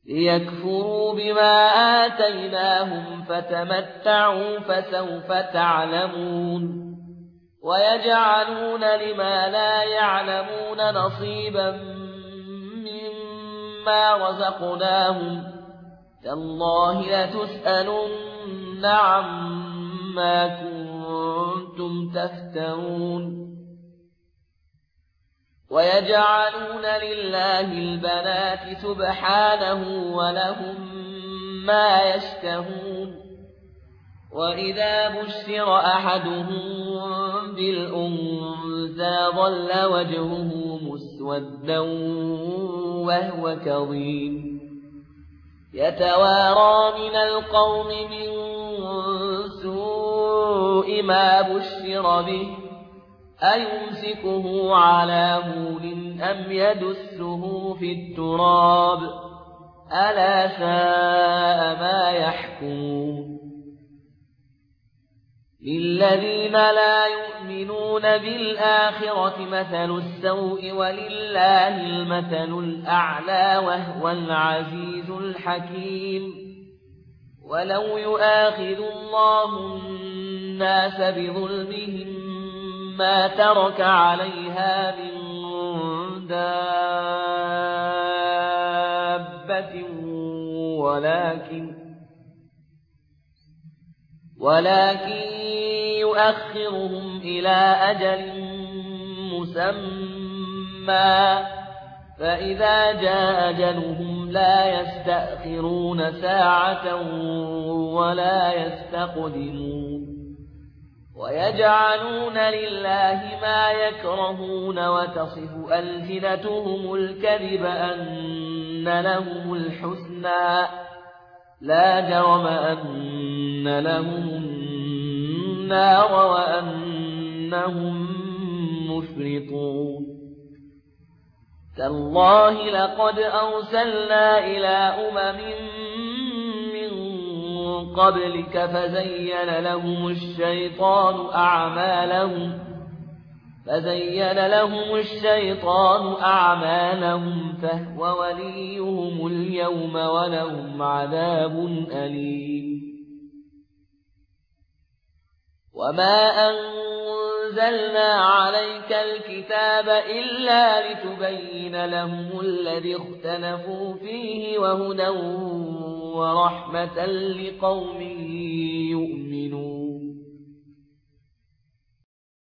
ليكفروا بما آتيناهم فتمتعوا فسوف تعلمون ويجعلون لما لا يعلمون نصيبا مما رزقناهم تالله لتسألن عما كنتم تفترون ويجعلون لله البنات سبحانه ولهم ما يشتهون وإذا بشر أحدهم بالأنثى ظل وجهه مسودا وهو كظيم يتوارى من القوم من سوء ما بشر به أيمسكه على هون أم يدسه في التراب ألا ساء ما يحكمون للذين لا يؤمنون بالآخرة مثل السوء ولله المثل الأعلى وهو العزيز الحكيم ولو يؤاخذ الله الناس بظلمهم ما ترك عليها من دابة ولكن يؤخرهم إلى أجل مسمى فإذا جاء أجلهم لا يستأخرون ساعة ولا يستقدمون ويجعلون لله ما يكرهون وتصف ألسنتهم الكذب أن لهم الحسنى لا جرم أن لهم النار وأنهم مفرطون تالله لقد أرسلنا إلى أمم من قبلك فزين لهم الشيطان أعمالهم فهو وليهم اليوم ولهم عذاب أليم وما أنزلنا عليك الكتاب إلا لتبين لهم الذي اختلفوا فيه وهدى ورحمة لقوم